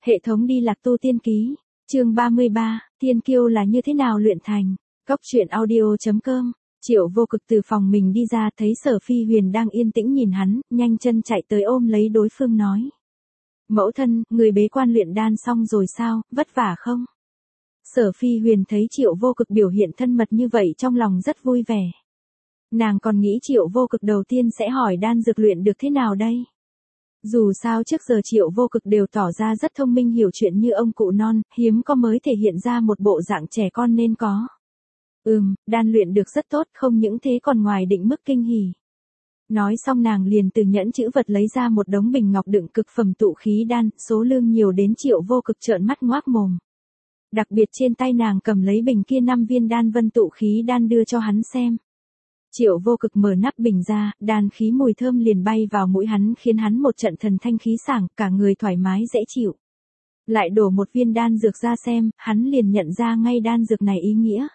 Hệ thống đi lạc tu tiên ký, chương 33, tiên kiêu là như thế nào luyện thành. Góc truyện audio.com. Triệu Vô Cực từ phòng mình đi ra thấy Sở Phi Huyền đang yên tĩnh nhìn hắn, nhanh chân chạy tới ôm lấy đối phương nói. Mẫu thân, người bế quan luyện đan xong rồi sao, vất vả không? Sở Phi Huyền thấy Triệu Vô Cực biểu hiện thân mật như vậy trong lòng rất vui vẻ. Nàng còn nghĩ Triệu Vô Cực đầu tiên sẽ hỏi đan dược luyện được thế nào đây? Dù sao trước giờ Triệu Vô Cực đều tỏ ra rất thông minh hiểu chuyện như ông cụ non, hiếm có mới thể hiện ra một bộ dạng trẻ con nên có. Đan luyện được rất tốt, không những thế còn ngoài định mức kinh hỉ. Nói xong nàng liền từ nhẫn chữ vật lấy ra một đống bình ngọc đựng cực phẩm tụ khí đan, số lượng nhiều đến Triệu Vô Cực trợn mắt ngoác mồm. Đặc biệt trên tay nàng cầm lấy bình kia 5 viên đan vân tụ khí đan đưa cho hắn xem. Triệu Vô Cực mở nắp bình ra, đan khí mùi thơm liền bay vào mũi hắn khiến hắn một trận thần thanh khí sảng, cả người thoải mái dễ chịu. Lại đổ một viên đan dược ra xem, hắn liền nhận ra ngay đan dược này ý nghĩa.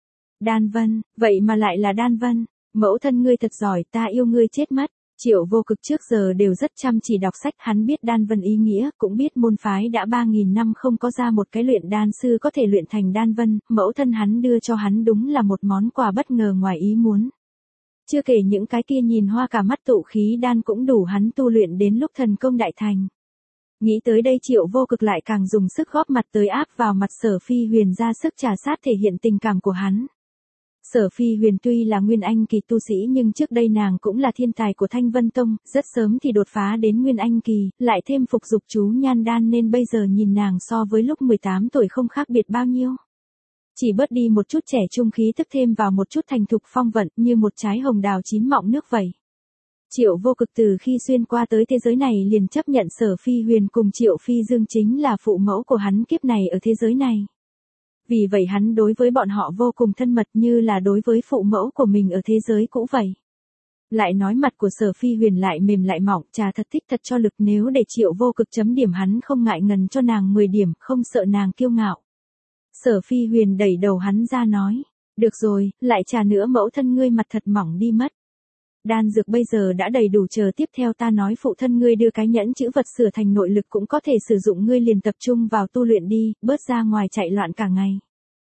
Đan vân, vậy mà lại là đan vân, mẫu thân ngươi thật giỏi, ta yêu ngươi chết mất. Triệu Vô Cực trước giờ đều rất chăm chỉ đọc sách, hắn biết đan vân ý nghĩa, cũng biết môn phái đã 3.000 năm không có ra một cái luyện đan sư có thể luyện thành đan vân, mẫu thân hắn đưa cho hắn đúng là một món quà bất ngờ ngoài ý muốn. Chưa kể những cái kia nhìn hoa cả mắt tụ khí đan cũng đủ hắn tu luyện đến lúc thần công đại thành. Nghĩ tới đây Triệu Vô Cực lại càng dùng sức góp mặt tới áp vào mặt Sở Phi Huyền ra sức trà sát thể hiện tình cảm của hắn. Sở Phi Huyền tuy là nguyên anh kỳ tu sĩ nhưng trước đây nàng cũng là thiên tài của Thanh Vân Tông, rất sớm thì đột phá đến nguyên anh kỳ, lại thêm phục dục chú nhan đan nên bây giờ nhìn nàng so với lúc 18 tuổi không khác biệt bao nhiêu. Chỉ bớt đi một chút trẻ trung khí tức thêm vào một chút thành thục phong vận như một trái hồng đào chín mọng nước vậy. Triệu Vô Cực từ khi xuyên qua tới thế giới này liền chấp nhận Sở Phi Huyền cùng Triệu Phi Dương chính là phụ mẫu của hắn kiếp này ở thế giới này. Vì vậy hắn đối với bọn họ vô cùng thân mật như là đối với phụ mẫu của mình ở thế giới cũ vậy. Lại nói mặt của Sở Phi Huyền lại mềm lại mỏng, trà thật thích thật cho lực, nếu để Triệu Vô Cực chấm điểm hắn không ngại ngần cho nàng 10 điểm, không sợ nàng kiêu ngạo. Sở Phi Huyền đẩy đầu hắn ra nói, được rồi, lại trà nữa mẫu thân ngươi mặt thật mỏng đi mất. Đan dược bây giờ đã đầy đủ, chờ tiếp theo ta nói phụ thân ngươi đưa cái nhẫn chữ vật sửa thành nội lực cũng có thể sử dụng, ngươi liền tập trung vào tu luyện đi, bớt ra ngoài chạy loạn cả ngày.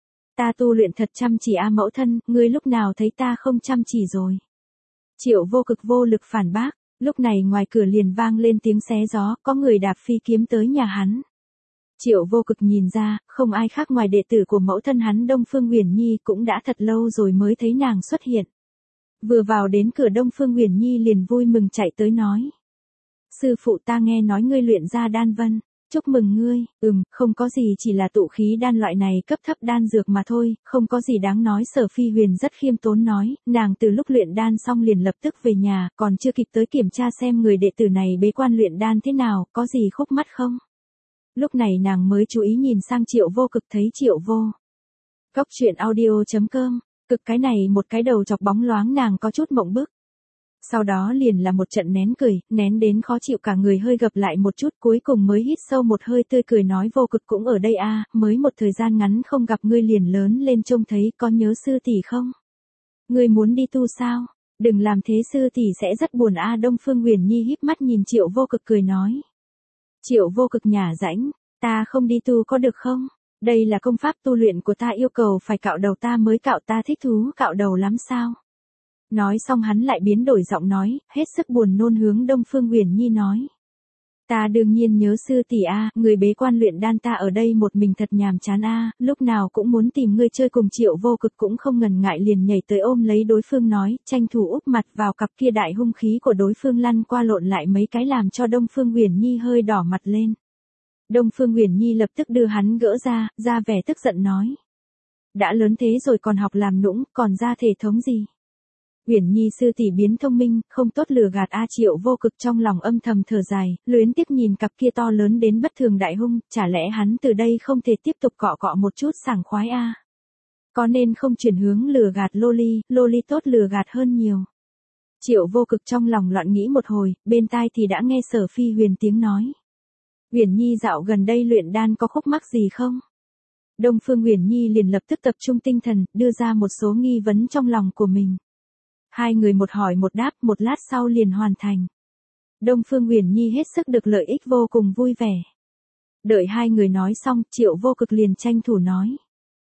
Ta tu luyện thật chăm chỉ mẫu thân, ngươi lúc nào thấy ta không chăm chỉ rồi. Triệu Vô Cực vô lực phản bác, lúc này ngoài cửa liền vang lên tiếng xé gió, có người đạp phi kiếm tới nhà hắn. Triệu Vô Cực nhìn ra, không ai khác ngoài đệ tử của mẫu thân hắn Đông Phương Uyển Nhi, cũng đã thật lâu rồi mới thấy nàng xuất hiện. Vừa vào đến cửa Đông Phương Uyển Nhi liền vui mừng chạy tới nói. Sư phụ, ta nghe nói ngươi luyện ra đan vân, chúc mừng ngươi. Không có gì, chỉ là tụ khí đan loại này cấp thấp đan dược mà thôi, không có gì đáng nói. Sở Phi Huyền rất khiêm tốn nói, nàng từ lúc luyện đan xong liền lập tức về nhà, còn chưa kịp tới kiểm tra xem người đệ tử này bế quan luyện đan thế nào, có gì khúc mắc không. Lúc này nàng mới chú ý nhìn sang Triệu Vô Cực, thấy Triệu Vô. Góc truyện audio.com, cực cái này một cái đầu chọc bóng loáng, nàng có chút mộng bức. Sau đó liền là một trận nén cười, nén đến khó chịu, cả người hơi gập lại một chút, cuối cùng mới hít sâu một hơi tươi cười nói, Vô Cực cũng ở đây mới một thời gian ngắn không gặp ngươi liền lớn lên, trông thấy có nhớ sư tỷ không? Ngươi muốn đi tu sao? Đừng làm thế, sư tỷ sẽ rất buồn Đông Phương Uyển Nhi híp mắt nhìn Triệu Vô Cực cười nói. Triệu Vô Cực nhả rãnh, ta không đi tu có được không? Đây là công pháp tu luyện của ta, yêu cầu phải cạo đầu ta mới cạo, ta thích thú cạo đầu lắm sao? Nói xong hắn lại biến đổi giọng nói, hết sức buồn nôn hướng Đông Phương Uyển Nhi nói. Ta đương nhiên nhớ sư tỷ người bế quan luyện đan, ta ở đây một mình thật nhàm chán lúc nào cũng muốn tìm ngươi chơi cùng. Triệu Vô Cực cũng không ngần ngại liền nhảy tới ôm lấy đối phương nói, tranh thủ úp mặt vào cặp kia đại hung khí của đối phương, lăn qua lộn lại mấy cái làm cho Đông Phương Uyển Nhi hơi đỏ mặt lên. Đông Phương Uyển Nhi lập tức đưa hắn gỡ ra vẻ tức giận nói. Đã lớn thế rồi còn học làm nũng, còn ra thể thống gì? Uyển Nhi sư tỷ biến thông minh, không tốt lừa gạt Triệu Vô Cực trong lòng âm thầm thở dài, luyến tiếc nhìn cặp kia to lớn đến bất thường đại hung, chả lẽ hắn từ đây không thể tiếp tục cọ cọ một chút sảng khoái Có nên không chuyển hướng lừa gạt loli tốt lừa gạt hơn nhiều. Triệu Vô Cực trong lòng loạn nghĩ một hồi, bên tai thì đã nghe Sở Phi Huyền tiếng nói. Uyển Nhi dạo gần đây luyện đan có khúc mắc gì không? Đông Phương Uyển Nhi liền lập tức tập trung tinh thần, đưa ra một số nghi vấn trong lòng của mình. Hai người một hỏi một đáp, một lát sau liền hoàn thành. Đông Phương Uyển Nhi hết sức được lợi ích, vô cùng vui vẻ. Đợi hai người nói xong, Triệu Vô Cực liền tranh thủ nói.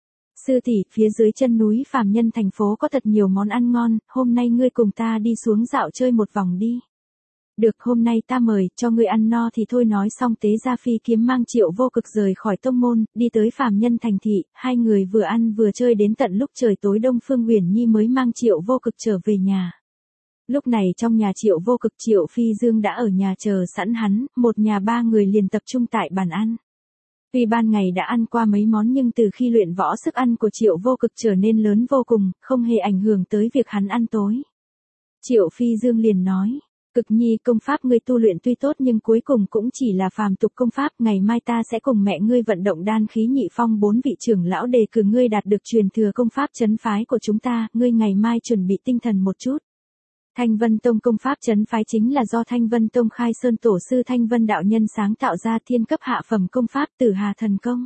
Sư tỷ, phía dưới chân núi phàm nhân thành phố có thật nhiều món ăn ngon, hôm nay ngươi cùng ta đi xuống dạo chơi một vòng đi. Được, hôm nay ta mời, cho ngươi ăn no thì thôi. Nói xong Tế Gia Phi kiếm mang Triệu Vô Cực rời khỏi tông môn, đi tới phàm nhân thành thị, hai người vừa ăn vừa chơi đến tận lúc trời tối. Đông Phương Uyển Nhi mới mang Triệu Vô Cực trở về nhà. Lúc này trong nhà Triệu Vô Cực, Triệu Phi Dương đã ở nhà chờ sẵn hắn, một nhà ba người liền tập trung tại bàn ăn. Tuy ban ngày đã ăn qua mấy món nhưng từ khi luyện võ sức ăn của Triệu Vô Cực trở nên lớn vô cùng, không hề ảnh hưởng tới việc hắn ăn tối. Triệu Phi Dương liền nói, Cực Nhi, công pháp ngươi tu luyện tuy tốt nhưng cuối cùng cũng chỉ là phàm tục công pháp, ngày mai ta sẽ cùng mẹ ngươi vận động đan khí nhị phong 4 vị trưởng lão đề cử ngươi đạt được truyền thừa công pháp trấn phái của chúng ta, ngươi ngày mai chuẩn bị tinh thần một chút. Thanh Vân Tông công pháp trấn phái chính là do Thanh Vân Tông khai sơn tổ sư Thanh Vân đạo nhân sáng tạo ra thiên cấp hạ phẩm công pháp Tử Hà Thần Công.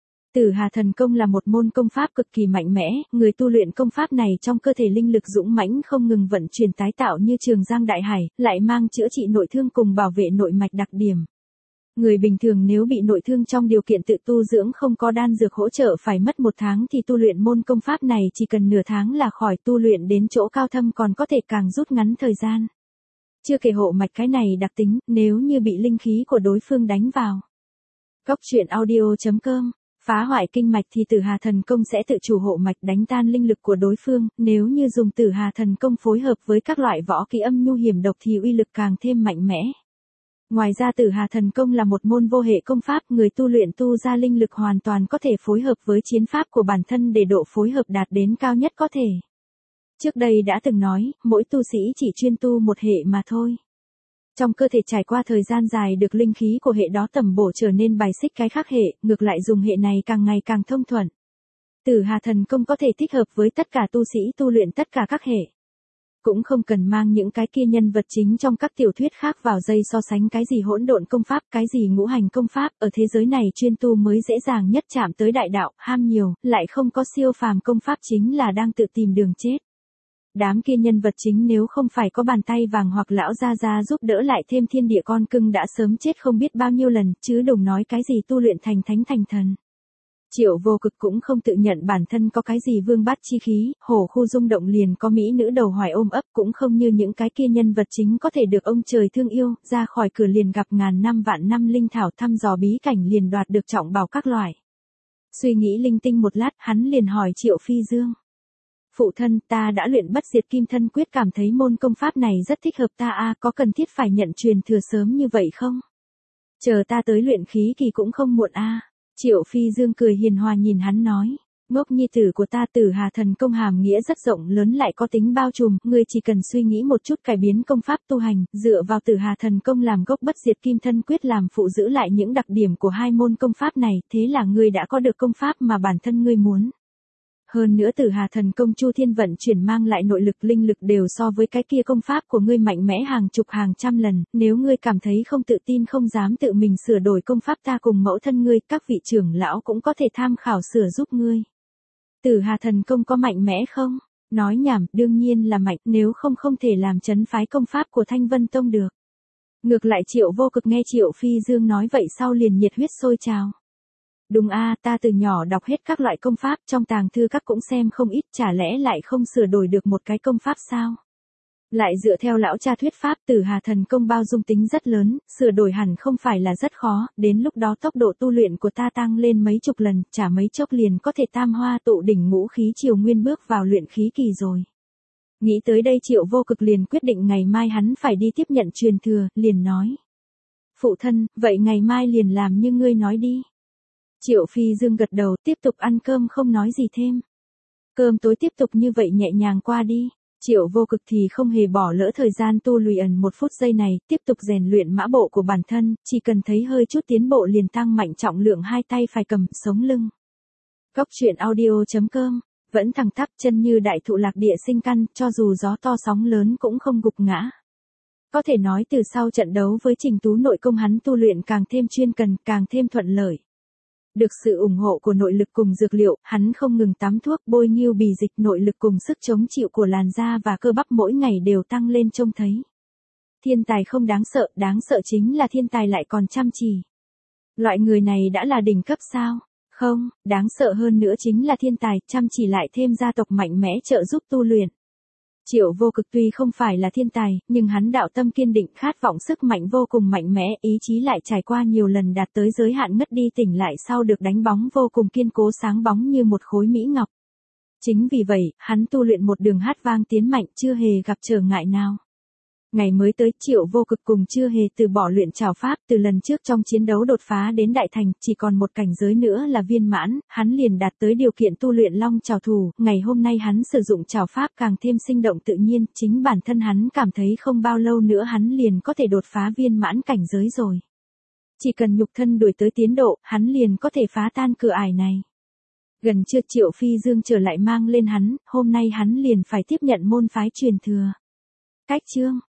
Tử Hà Thần Công là một môn công pháp cực kỳ mạnh mẽ, người tu luyện công pháp này trong cơ thể linh lực dũng mãnh không ngừng vận chuyển tái tạo như Trường Giang đại hải, lại mang chữa trị nội thương cùng bảo vệ nội mạch đặc điểm. Người bình thường nếu bị nội thương trong điều kiện tự tu dưỡng không có đan dược hỗ trợ phải mất 1 tháng thì tu luyện môn công pháp này chỉ cần nửa tháng là khỏi, tu luyện đến chỗ cao thâm còn có thể càng rút ngắn thời gian. Chưa kể hộ mạch cái này đặc tính, nếu như bị linh khí của đối phương đánh vào. Cốc truyện audio.com phá hoại kinh mạch thì Tử Hà Thần Công sẽ tự chủ hộ mạch đánh tan linh lực của đối phương, nếu như dùng Tử Hà Thần Công phối hợp với các loại võ kỹ âm nhu hiểm độc thì uy lực càng thêm mạnh mẽ. Ngoài ra Tử Hà Thần Công là một môn vô hệ công pháp, người tu luyện tu ra linh lực hoàn toàn có thể phối hợp với chiến pháp của bản thân để độ phối hợp đạt đến cao nhất có thể. Trước đây đã từng nói, mỗi tu sĩ chỉ chuyên tu một hệ mà thôi. Trong cơ thể trải qua thời gian dài được linh khí của hệ đó tẩm bổ trở nên bài xích cái khác hệ, ngược lại dùng hệ này càng ngày càng thông thuận. Tử Hà Thần Công có thể thích hợp với tất cả tu sĩ tu luyện tất cả các hệ. Cũng không cần mang những cái kia nhân vật chính trong các tiểu thuyết khác vào dây so sánh cái gì hỗn độn công pháp, cái gì ngũ hành công pháp, ở thế giới này chuyên tu mới dễ dàng nhất chạm tới đại đạo, ham nhiều, lại không có siêu phàm công pháp chính là đang tự tìm đường chết. Đám kia nhân vật chính nếu không phải có bàn tay vàng hoặc lão gia gia giúp đỡ lại thêm thiên địa con cưng đã sớm chết không biết bao nhiêu lần, chứ đừng nói cái gì tu luyện thành thánh thành thần. Triệu Vô Cực cũng không tự nhận bản thân có cái gì vương bát chi khí, hổ khu rung động liền có mỹ nữ đầu hoài ôm ấp, cũng không như những cái kia nhân vật chính có thể được ông trời thương yêu, ra khỏi cửa liền gặp ngàn năm vạn năm linh thảo, thăm dò bí cảnh liền đoạt được trọng bảo các loại. Suy nghĩ linh tinh một lát, hắn liền hỏi Triệu Phi Dương. Phụ thân, ta đã luyện bất diệt kim thân quyết, cảm thấy môn công pháp này rất thích hợp ta có cần thiết phải nhận truyền thừa sớm như vậy không? Chờ ta tới luyện khí kỳ cũng không muộn Triệu Phi Dương cười hiền hòa nhìn hắn nói, ngốc nhi tử của ta, Tử Hà Thần Công hàm nghĩa rất rộng lớn lại có tính bao trùm, ngươi chỉ cần suy nghĩ một chút cải biến công pháp tu hành, dựa vào Tử Hà Thần Công làm gốc, bất diệt kim thân quyết làm phụ, giữ lại những đặc điểm của hai môn công pháp này, thế là ngươi đã có được công pháp mà bản thân ngươi muốn. Hơn nữa Tử Hà Thần Công chu thiên vận chuyển mang lại nội lực linh lực đều so với cái kia công pháp của ngươi mạnh mẽ hàng chục hàng trăm lần, nếu ngươi cảm thấy không tự tin không dám tự mình sửa đổi công pháp, ta cùng mẫu thân ngươi, các vị trưởng lão cũng có thể tham khảo sửa giúp ngươi. Tử Hà Thần Công có mạnh mẽ không? Nói nhảm, đương nhiên là mạnh, nếu không không thể làm trấn phái công pháp của Thanh Vân Tông được. Ngược lại Triệu Vô Cực nghe Triệu Phi Dương nói vậy sau liền nhiệt huyết sôi trào. Đúng ta từ nhỏ đọc hết các loại công pháp, trong tàng thư các cũng xem không ít, chả lẽ lại không sửa đổi được một cái công pháp sao? Lại dựa theo lão cha thuyết pháp, Tử Hà Thần Công bao dung tính rất lớn, sửa đổi hẳn không phải là rất khó, đến lúc đó tốc độ tu luyện của ta tăng lên mấy chục lần, chả mấy chốc liền có thể tam hoa tụ đỉnh ngũ khí triều nguyên bước vào luyện khí kỳ rồi. Nghĩ tới đây Triệu Vô Cực liền quyết định ngày mai hắn phải đi tiếp nhận truyền thừa, liền nói. Phụ thân, vậy ngày mai liền làm như ngươi nói đi. Triệu Phi Dương gật đầu, tiếp tục ăn cơm không nói gì thêm. Cơm tối tiếp tục như vậy nhẹ nhàng qua đi. Triệu Vô Cực thì không hề bỏ lỡ thời gian tu luyện 1 phút giây này, tiếp tục rèn luyện mã bộ của bản thân, chỉ cần thấy hơi chút tiến bộ liền tăng mạnh trọng lượng, hai tay phải cầm, sống lưng. Cốc truyện audio.com, vẫn thẳng tắp, chân như đại thụ lạc địa sinh căn, cho dù gió to sóng lớn cũng không gục ngã. Có thể nói từ sau trận đấu với Trình Tú nội công hắn tu luyện càng thêm chuyên cần, càng thêm thuận lợi. Được sự ủng hộ của nội lực cùng dược liệu, hắn không ngừng tắm thuốc, bôi nghiêu bì dịch, nội lực cùng sức chống chịu của làn da và cơ bắp mỗi ngày đều tăng lên trông thấy. Thiên tài không đáng sợ chính là thiên tài lại còn chăm chỉ. Loại người này đã là đỉnh cấp sao? Không, đáng sợ hơn nữa chính là thiên tài, chăm chỉ lại thêm gia tộc mạnh mẽ trợ giúp tu luyện. Triệu Vô Cực tuy không phải là thiên tài, nhưng hắn đạo tâm kiên định, khát vọng sức mạnh vô cùng mạnh mẽ, ý chí lại trải qua nhiều lần đạt tới giới hạn ngất đi tỉnh lại sau được đánh bóng vô cùng kiên cố, sáng bóng như một khối mỹ ngọc. Chính vì vậy, hắn tu luyện một đường hát vang tiến mạnh, chưa hề gặp trở ngại nào. Ngày mới tới, Triệu Vô Cực cùng chưa hề từ bỏ luyện trảo pháp, từ lần trước trong chiến đấu đột phá đến đại thành, chỉ còn một cảnh giới nữa là viên mãn, hắn liền đạt tới điều kiện tu luyện long trảo thủ, ngày hôm nay hắn sử dụng trảo pháp càng thêm sinh động tự nhiên, chính bản thân hắn cảm thấy không bao lâu nữa hắn liền có thể đột phá viên mãn cảnh giới rồi. Chỉ cần nhục thân đuổi tới tiến độ, hắn liền có thể phá tan cửa ải này. Gần trưa Triệu Phi Dương trở lại mang lên hắn, hôm nay hắn liền phải tiếp nhận môn phái truyền thừa. Cách chương